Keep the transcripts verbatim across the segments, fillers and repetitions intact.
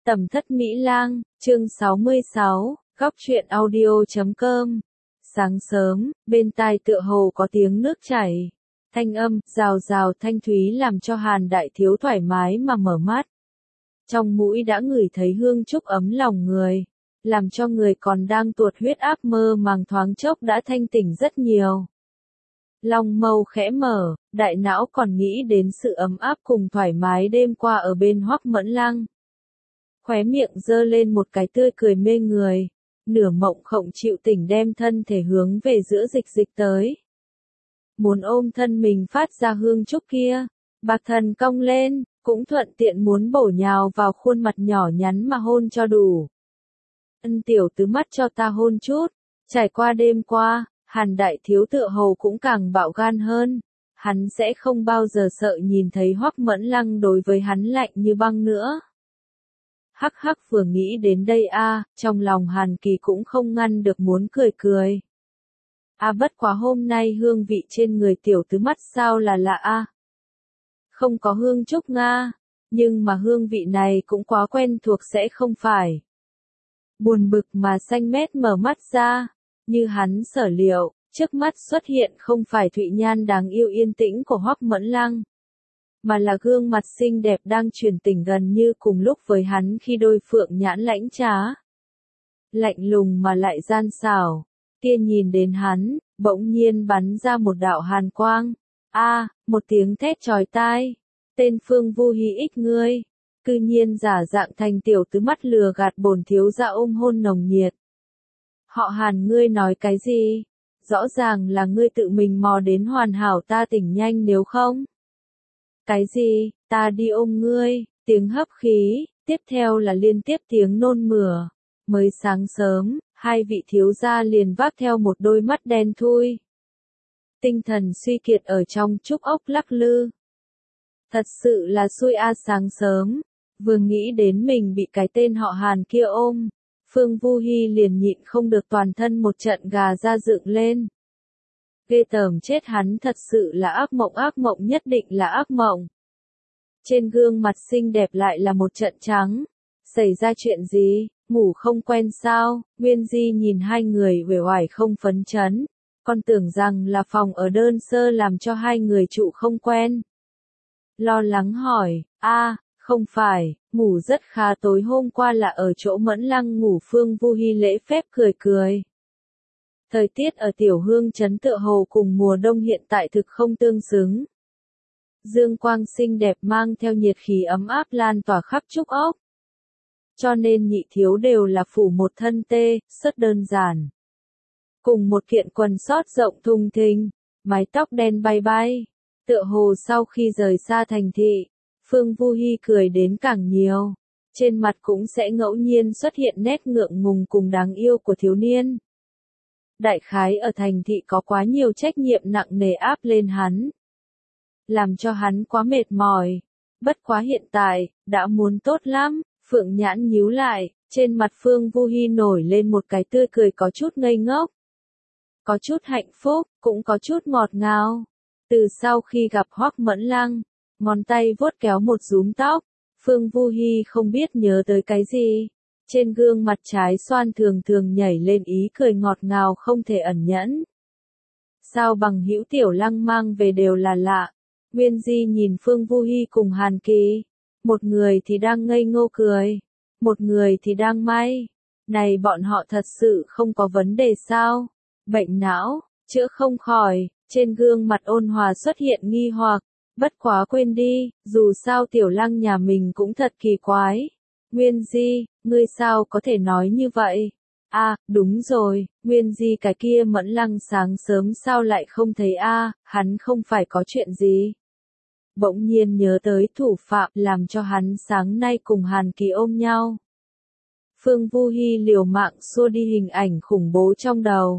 Tầm thất Mỹ Lang, chương sáu mươi sáu, góc truyện audio chấm com. Sáng sớm, bên tai tựa hồ có tiếng nước chảy. Thanh âm, rào rào thanh thúy làm cho Hàn Đại Thiếu thoải mái mà mở mắt. Trong mũi đã ngửi thấy hương trúc ấm lòng người, làm cho người còn đang tuột huyết áp mơ màng thoáng chốc đã thanh tỉnh rất nhiều. Lòng mâu khẽ mở, đại não còn nghĩ đến sự ấm áp cùng thoải mái đêm qua ở bên Hoắc Mẫn Lăng. Khóe miệng giơ lên một cái tươi cười mê người, nửa mộng khộng chịu tỉnh đem thân thể hướng về giữa dịch dịch tới. Muốn ôm thân mình phát ra hương trúc kia, bạc thần cong lên, cũng thuận tiện muốn bổ nhào vào khuôn mặt nhỏ nhắn mà hôn cho đủ. Ân tiểu tứ mắt cho ta hôn chút, trải qua đêm qua, Hàn Đại Thiếu tựa hồ cũng càng bạo gan hơn, hắn sẽ không bao giờ sợ nhìn thấy Hoắc Mẫn Lăng đối với hắn lạnh như băng nữa. Hắc hắc vừa nghĩ đến đây a, trong lòng Hàn Kỳ cũng không ngăn được muốn cười cười. A bất quá hôm nay hương vị trên người tiểu tứ mắt sao là lạ a. Không có hương trúc nga, nhưng mà hương vị này cũng quá quen thuộc sẽ không phải. Buồn bực mà xanh mét mở mắt ra, như hắn sở liệu, trước mắt xuất hiện không phải Thụy Nhan đáng yêu yên tĩnh của Hoắc Mẫn Lăng, mà là gương mặt xinh đẹp đang truyền tình gần như cùng lúc với hắn khi đôi phượng nhãn lãnh trá. Lạnh lùng mà lại gian xảo, kia nhìn đến hắn, bỗng nhiên bắn ra một đạo hàn quang. A, một tiếng thét chói tai, tên Phương Vu Hi ích ngươi, cư nhiên giả dạng thành tiểu tứ mắt lừa gạt bổn thiếu gia ôm hôn nồng nhiệt. Họ Hàn ngươi nói cái gì? Rõ ràng là ngươi tự mình mò đến hoàn hảo ta tỉnh nhanh nếu không. Cái gì, ta đi ôm ngươi, tiếng hấp khí, tiếp theo là liên tiếp tiếng nôn mửa. Mới sáng sớm, hai vị thiếu gia liền vác theo một đôi mắt đen thui. Tinh thần suy kiệt ở trong trúc ốc lắc lư. Thật sự là xui a sáng sớm, vừa nghĩ đến mình bị cái tên họ Hàn kia ôm, Phương Vu Hi liền nhịn không được toàn thân một trận gà ra dựng lên. Ghê tởm chết hắn thật sự là ác mộng ác mộng nhất định là ác mộng. Trên gương mặt xinh đẹp lại là một trận trắng. Xảy ra chuyện gì, ngủ không quen sao? Nguyên Di nhìn hai người uể oải không phấn chấn, còn tưởng rằng là phòng ở đơn sơ làm cho hai người trụ không quen. Lo lắng hỏi, a, không phải, ngủ rất khá tối hôm qua là ở chỗ Mẫn Lăng ngủ. Phương Vu Hi lễ phép cười cười. Thời tiết ở Tiểu Hương trấn tựa hồ cùng mùa đông hiện tại thực không tương xứng. Dương quang xinh đẹp mang theo nhiệt khí ấm áp lan tỏa khắp trúc ốc. Cho nên nhị thiếu đều là phủ một thân tê, rất đơn giản. Cùng một kiện quần sót rộng thùng thình, mái tóc đen bay bay. Tựa hồ sau khi rời xa thành thị, Phương Vu Hi cười đến càng nhiều. Trên mặt cũng sẽ ngẫu nhiên xuất hiện nét ngượng ngùng cùng đáng yêu của thiếu niên. Đại khái ở thành thị có quá nhiều trách nhiệm nặng nề áp lên hắn, làm cho hắn quá mệt mỏi. Bất quá hiện tại, đã muốn tốt lắm. Phượng nhãn nhíu lại, trên mặt Phương Vu Hi nổi lên một cái tươi cười có chút ngây ngốc. Có chút hạnh phúc, cũng có chút ngọt ngào. Từ sau khi gặp Hoắc Mẫn Lăng, ngón tay vuốt kéo một rúm tóc, Phương Vu Hi không biết nhớ tới cái gì. Trên gương mặt trái xoan thường thường nhảy lên ý cười ngọt ngào không thể ẩn nhẫn. Sao bằng hữu Tiểu Lăng mang về đều là lạ. Nguyên Di nhìn Phương Vu Hi cùng Hàn Kỳ. Một người thì đang ngây ngô cười, một người thì đang may. Này bọn họ thật sự không có vấn đề sao? Bệnh não, chữa không khỏi. Trên gương mặt ôn hòa xuất hiện nghi hoặc. Bất quá quên đi, dù sao Tiểu Lăng nhà mình cũng thật kỳ quái. Nguyên Di, ngươi sao có thể nói như vậy? A, đúng rồi, Nguyên Di cái kia Mẫn Lăng sáng sớm sao lại không thấy a, hắn không phải có chuyện gì. Bỗng nhiên nhớ tới thủ phạm làm cho hắn sáng nay cùng Hàn Kỳ ôm nhau. Phương Vu Hi liều mạng xua đi hình ảnh khủng bố trong đầu.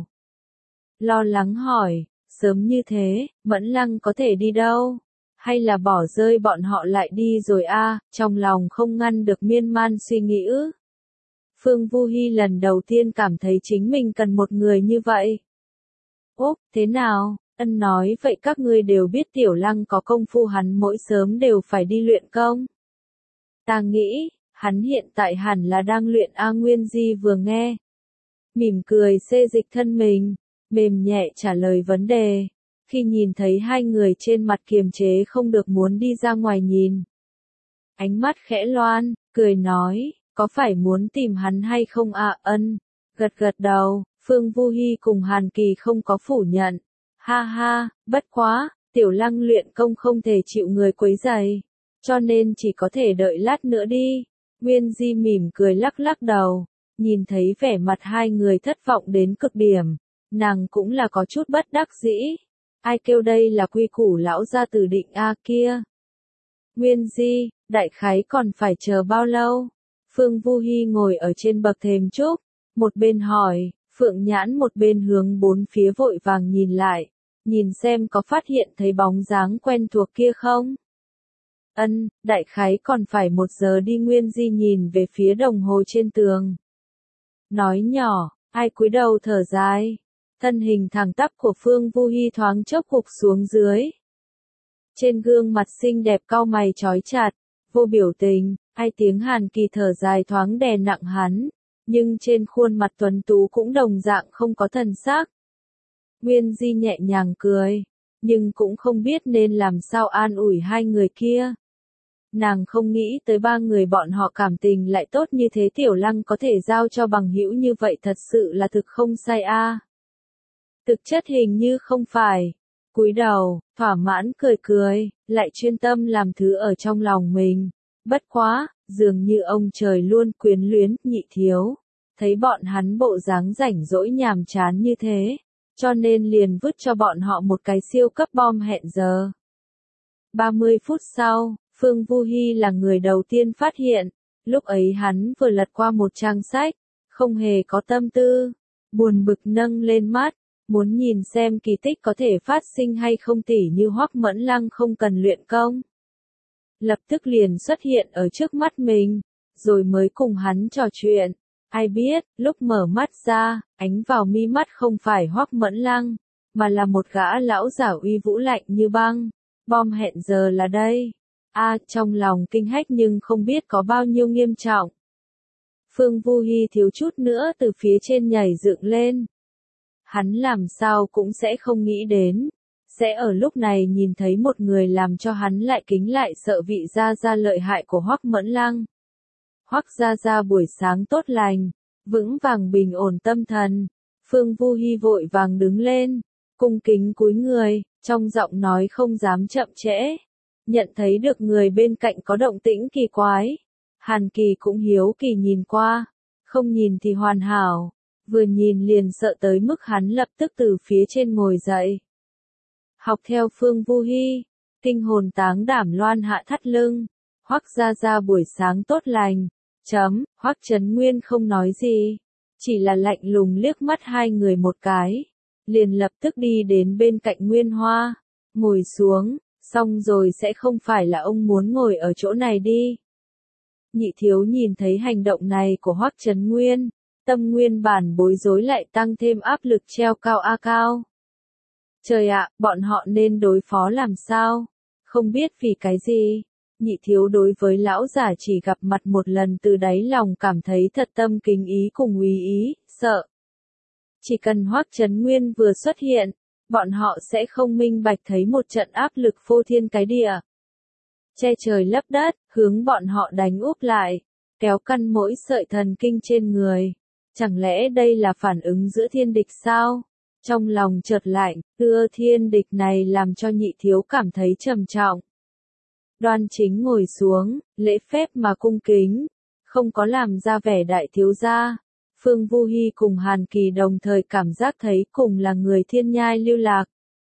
Lo lắng hỏi, sớm như thế, Mẫn Lăng có thể đi đâu? Hay là bỏ rơi bọn họ lại đi rồi a, à, trong lòng không ngăn được miên man suy nghĩ ư. Phương Vu Hi lần đầu tiên cảm thấy chính mình cần một người như vậy. Úp, thế nào? Ân nói vậy các ngươi đều biết Tiểu Lăng có công phu hắn mỗi sớm đều phải đi luyện công. Ta nghĩ, Hắn hiện tại hẳn là đang luyện A Nguyên Di vừa nghe. Mỉm cười xê dịch thân mình, mềm nhẹ trả lời vấn đề. Khi nhìn thấy hai người trên mặt kiềm chế không được muốn đi ra ngoài nhìn. Ánh mắt khẽ loan, cười nói, có phải muốn tìm hắn hay không ạ? Ân, gật gật đầu, Phương Vu Hi cùng Hàn Kỳ không có phủ nhận. Ha ha, bất quá, Tiểu Lăng luyện công không thể chịu người quấy rầy, cho nên chỉ có thể đợi lát nữa đi. Nguyên Di mỉm cười lắc lắc đầu, nhìn thấy vẻ mặt hai người thất vọng đến cực điểm, nàng cũng là có chút bất đắc dĩ. Ai kêu đây là quy củ lão gia tử định a kia. Nguyên Di, đại khái còn phải chờ bao lâu? Phương Vu Hi ngồi ở trên bậc thềm trúc, một bên hỏi, Phượng Nhãn một bên hướng bốn phía vội vàng nhìn lại, nhìn xem có phát hiện thấy bóng dáng quen thuộc kia không? Ân, đại khái còn phải một giờ đi. Nguyên Di nhìn về phía đồng hồ trên tường. Nói nhỏ, ai cúi đầu thở dài. Thân hình thẳng tắp của Phương Vu Hi thoáng chốc gục xuống dưới. Trên gương mặt xinh đẹp cau mày chói chặt, vô biểu tình, ai tiếng Hàn Kỳ thở dài thoáng đè nặng hắn, nhưng trên khuôn mặt tuấn tú cũng đồng dạng không có thần sắc. Nguyên Di nhẹ nhàng cười, nhưng cũng không biết nên làm sao an ủi hai người kia. Nàng không nghĩ tới ba người bọn họ cảm tình lại tốt như thế. Tiểu Lăng có thể giao cho bằng hữu như vậy thật sự là thực không sai a. À. Thực chất hình như không phải. Cúi đầu, thỏa mãn cười cười, lại chuyên tâm làm thứ ở trong lòng mình. Bất quá, dường như ông trời luôn quyến luyến Nhị Thiếu, thấy bọn hắn bộ dáng rảnh rỗi nhàm chán như thế, cho nên liền vứt cho bọn họ một cái siêu cấp bom hẹn giờ. ba mươi phút sau, Phương Vu Hi là người đầu tiên phát hiện, lúc ấy hắn vừa lật qua một trang sách, không hề có tâm tư, buồn bực nâng lên mắt, muốn nhìn xem kỳ tích có thể phát sinh hay không, tỉ như Hoắc Mẫn Lăng không cần luyện công. Lập tức liền xuất hiện ở trước mắt mình, rồi mới cùng hắn trò chuyện. Ai biết, lúc mở mắt ra, ánh vào mi mắt không phải Hoắc Mẫn Lăng, mà là một gã lão giả uy vũ lạnh như băng. Bom hẹn giờ là đây. A, à, trong lòng kinh hách nhưng không biết có bao nhiêu nghiêm trọng. Phương Vu Hi thiếu chút nữa từ phía trên nhảy dựng lên. Hắn làm sao cũng sẽ không nghĩ đến, sẽ ở lúc này nhìn thấy một người làm cho hắn lại kính lại sợ vị gia gia lợi hại của Hoắc Mẫn Lăng. Hoắc gia gia buổi sáng tốt lành, vững vàng bình ổn tâm thần. Phương Vu Hi vội vàng đứng lên, cung kính cúi người, trong giọng nói không dám chậm trễ. Nhận thấy được người bên cạnh có động tĩnh kỳ quái, Hàn Kỳ cũng hiếu kỳ nhìn qua, không nhìn thì hoàn hảo, vừa nhìn liền sợ tới mức hắn lập tức từ phía trên ngồi dậy. Học theo Phương Vu Hi, kinh hồn táng đảm loan hạ thắt lưng, Hoắc gia gia buổi sáng tốt lành, chấm, Hoắc Trấn Nguyên không nói gì, chỉ là lạnh lùng liếc mắt hai người một cái, liền lập tức đi đến bên cạnh Nguyên Hoa, ngồi xuống. Xong rồi sẽ không phải là ông muốn ngồi ở chỗ này đi. Nhị Thiếu nhìn thấy hành động này của Hoắc Trấn Nguyên, tâm nguyên bản bối rối lại tăng thêm áp lực treo cao a cao. Trời ạ, bọn họ nên đối phó làm sao? Không biết vì cái gì. Nhị Thiếu đối với lão giả chỉ gặp mặt một lần từ đáy lòng cảm thấy thật tâm kính ý cùng úy ý, sợ. Chỉ cần Hoắc Trấn Nguyên vừa xuất hiện, bọn họ sẽ không minh bạch thấy một trận áp lực phô thiên cái địa. Che trời lấp đất, hướng bọn họ đánh úp lại, kéo căn mỗi sợi thần kinh trên người. Chẳng lẽ đây là phản ứng giữa thiên địch sao? Trong lòng chợt lạnh, ưa thiên địch này làm cho Nhị Thiếu cảm thấy trầm trọng. Đoan chính ngồi xuống, lễ phép mà cung kính, không có làm ra vẻ đại thiếu gia. Phương Vu Hi cùng Hàn Kỳ đồng thời cảm giác thấy cùng là người thiên nhai lưu lạc.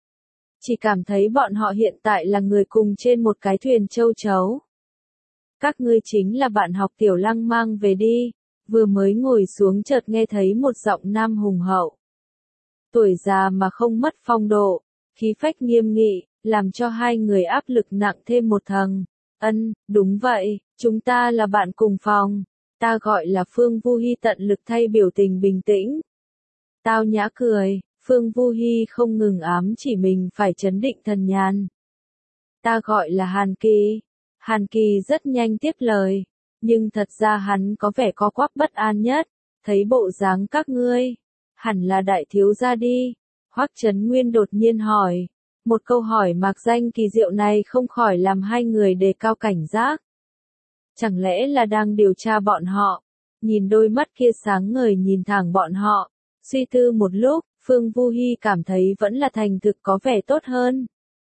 Chỉ cảm thấy bọn họ hiện tại là người cùng trên một cái thuyền châu chấu. Các ngươi chính là bạn học Tiểu Lăng mang về đi, vừa mới ngồi xuống chợt nghe thấy một giọng nam hùng hậu. Tuổi già mà không mất phong độ, khí phách nghiêm nghị, làm cho hai người áp lực nặng thêm một tầng. Ân, đúng vậy, chúng ta là bạn cùng phòng. Ta gọi là Phương Vu Hi, tận lực thay biểu tình bình tĩnh. Tao nhã cười, Phương Vu Hi không ngừng ám chỉ mình phải trấn định thần nhàn. Ta gọi là Hàn Kỳ. Hàn Kỳ rất nhanh tiếp lời. nhưng thật ra hắn có vẻ co quắp bất an nhất, thấy bộ dáng các ngươi, hẳn là đại thiếu gia đi. Hoắc Trấn Nguyên đột nhiên hỏi, một câu hỏi mạc danh kỳ diệu này không khỏi làm hai người đề cao cảnh giác. Chẳng lẽ là đang điều tra bọn họ? Nhìn đôi mắt kia sáng ngời nhìn thẳng bọn họ, suy tư một lúc, Phương Vu Hi cảm thấy vẫn là thành thực có vẻ tốt hơn.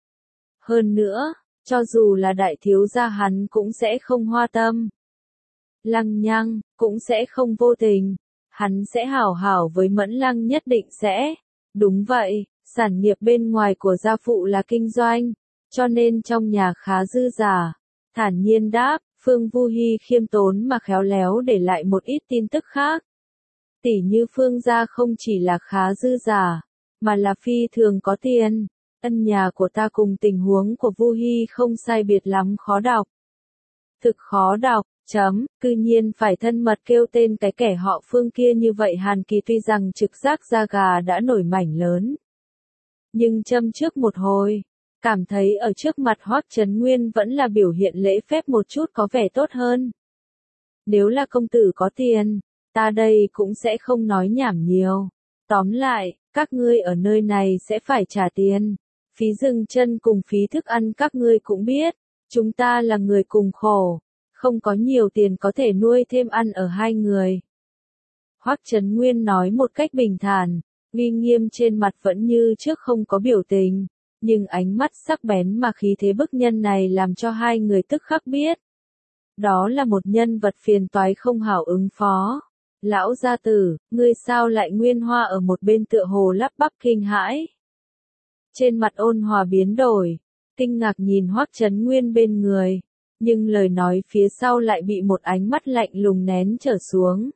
Hơn nữa, cho dù là đại thiếu gia hắn cũng sẽ không hoa tâm. Lăng Nhăng, cũng sẽ không vô tình. Hắn sẽ hảo hảo với Mẫn Lăng nhất định sẽ. Đúng vậy, sản nghiệp bên ngoài của gia phụ là kinh doanh, cho nên trong nhà khá dư giả. Thản nhiên đáp, Phương Vu Hi khiêm tốn mà khéo léo để lại một ít tin tức khác. Tỷ như Phương gia không chỉ là khá dư giả, mà là phi thường có tiền. Ân nhà của ta cùng tình huống của Vu Hi không sai biệt lắm khó đọc. Thực khó đọc, chấm, cư nhiên phải thân mật kêu tên cái kẻ họ Phương kia như vậy. Hàn Kỳ tuy rằng trực giác da gà đã nổi mảnh lớn, nhưng châm trước một hồi, cảm thấy ở trước mặt Hoắc Trấn Nguyên vẫn là biểu hiện lễ phép một chút có vẻ tốt hơn. Nếu là công tử có tiền, ta đây cũng sẽ không nói nhảm nhiều. Tóm lại, các ngươi ở nơi này sẽ phải trả tiền. Phí dừng chân cùng phí thức ăn các ngươi cũng biết. Chúng ta là người cùng khổ. Không có nhiều tiền có thể nuôi thêm ăn ở hai người. Hoắc Trấn Nguyên nói một cách bình thản, uy nghiêm trên mặt vẫn như trước không có biểu tình. Nhưng ánh mắt sắc bén mà khí thế bức nhân này làm cho hai người tức khắc biết. Đó là một nhân vật phiền toái không hảo ứng phó. Lão gia tử, ngươi sao lại? Nguyên Hoa ở một bên tựa hồ lắp bắp kinh hãi. Trên mặt ôn hòa biến đổi, kinh ngạc nhìn Hoắc Trấn Nguyên bên người, nhưng lời nói phía sau lại bị một ánh mắt lạnh lùng nén trở xuống.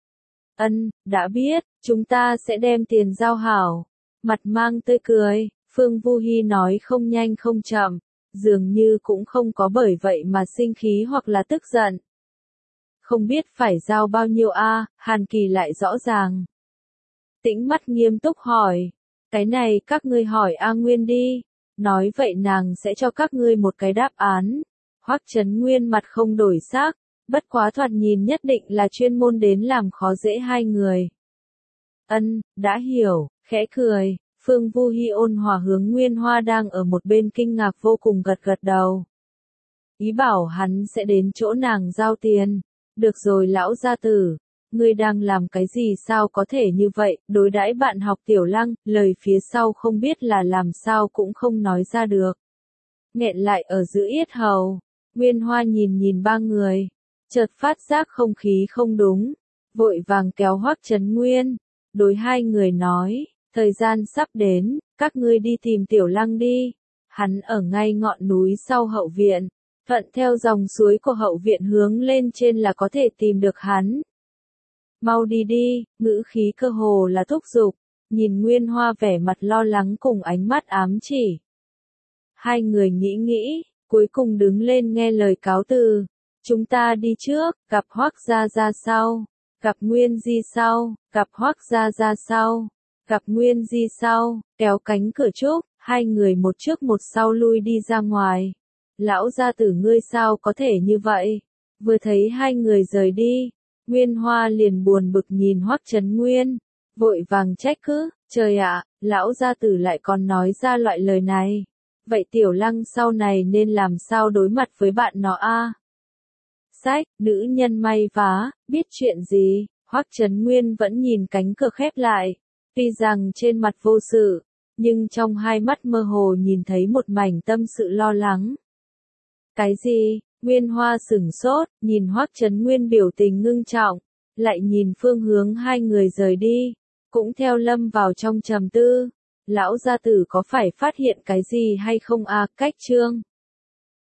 Ân, đã biết, chúng ta sẽ đem tiền giao hảo. Mặt mang tươi cười, Phương Vu Hi nói không nhanh không chậm, dường như cũng không có bởi vậy mà sinh khí hoặc là tức giận. Không biết phải giao bao nhiêu a? À, Hàn Kỳ lại rõ ràng. Tĩnh mắt nghiêm túc hỏi, cái này các ngươi hỏi A Nguyên đi, nói vậy nàng sẽ cho các ngươi một cái đáp án. Hoắc Trấn Nguyên mặt không đổi sắc, bất quá thoạt nhìn nhất định là chuyên môn đến làm khó dễ hai người. Ân, đã hiểu, khẽ cười, Phương Vu Hi ôn hòa hướng Nguyên Hoa đang ở một bên kinh ngạc vô cùng gật gật đầu. Ý bảo hắn sẽ đến chỗ nàng giao tiền. Được rồi lão gia tử, ngươi đang làm cái gì sao có thể như vậy, đối đãi bạn học Tiểu Lăng, lời phía sau không biết là làm sao cũng không nói ra được. Nghẹn lại ở giữa yết hầu, Nguyên Hoa nhìn nhìn ba người, chợt phát giác không khí không đúng, vội vàng kéo Hoắc Trấn Nguyên, đối hai người nói, thời gian sắp đến, các ngươi đi tìm Tiểu Lăng đi, hắn ở ngay ngọn núi sau hậu viện. Thuận theo dòng suối của hậu viện hướng lên trên là có thể tìm được hắn. Mau đi đi, ngữ khí cơ hồ là thúc giục, nhìn Nguyên Hoa vẻ mặt lo lắng cùng ánh mắt ám chỉ. Hai người nghĩ nghĩ, cuối cùng đứng lên nghe lời cáo từ. Chúng ta đi trước, gặp Hoắc gia gia sau, gặp Nguyên Di sau, gặp Hoắc gia gia sau, gặp Nguyên Di sau, kéo cánh cửa trúc, hai người một trước một sau lui đi ra ngoài. Lão gia tử ngươi sao có thể như vậy? Vừa thấy hai người rời đi, Nguyên Hoa liền buồn bực nhìn Hoắc Trấn Nguyên, vội vàng trách cứ, trời ạ, lão gia tử lại còn nói ra loại lời này. Vậy Tiểu Lăng sau này nên làm sao đối mặt với bạn nó a? À? Sách, nữ nhân may vá, biết chuyện gì? Hoắc Trấn Nguyên vẫn nhìn cánh cửa khép lại, tuy rằng trên mặt vô sự, nhưng trong hai mắt mơ hồ nhìn thấy một mảnh tâm sự lo lắng. Cái gì? Nguyên Hoa sửng sốt, nhìn Hoắc Trấn Nguyên biểu tình ngưng trọng, lại nhìn phương hướng hai người rời đi, cũng theo lâm vào trong trầm tư. Lão gia tử có phải phát hiện cái gì hay không a? À, cách chương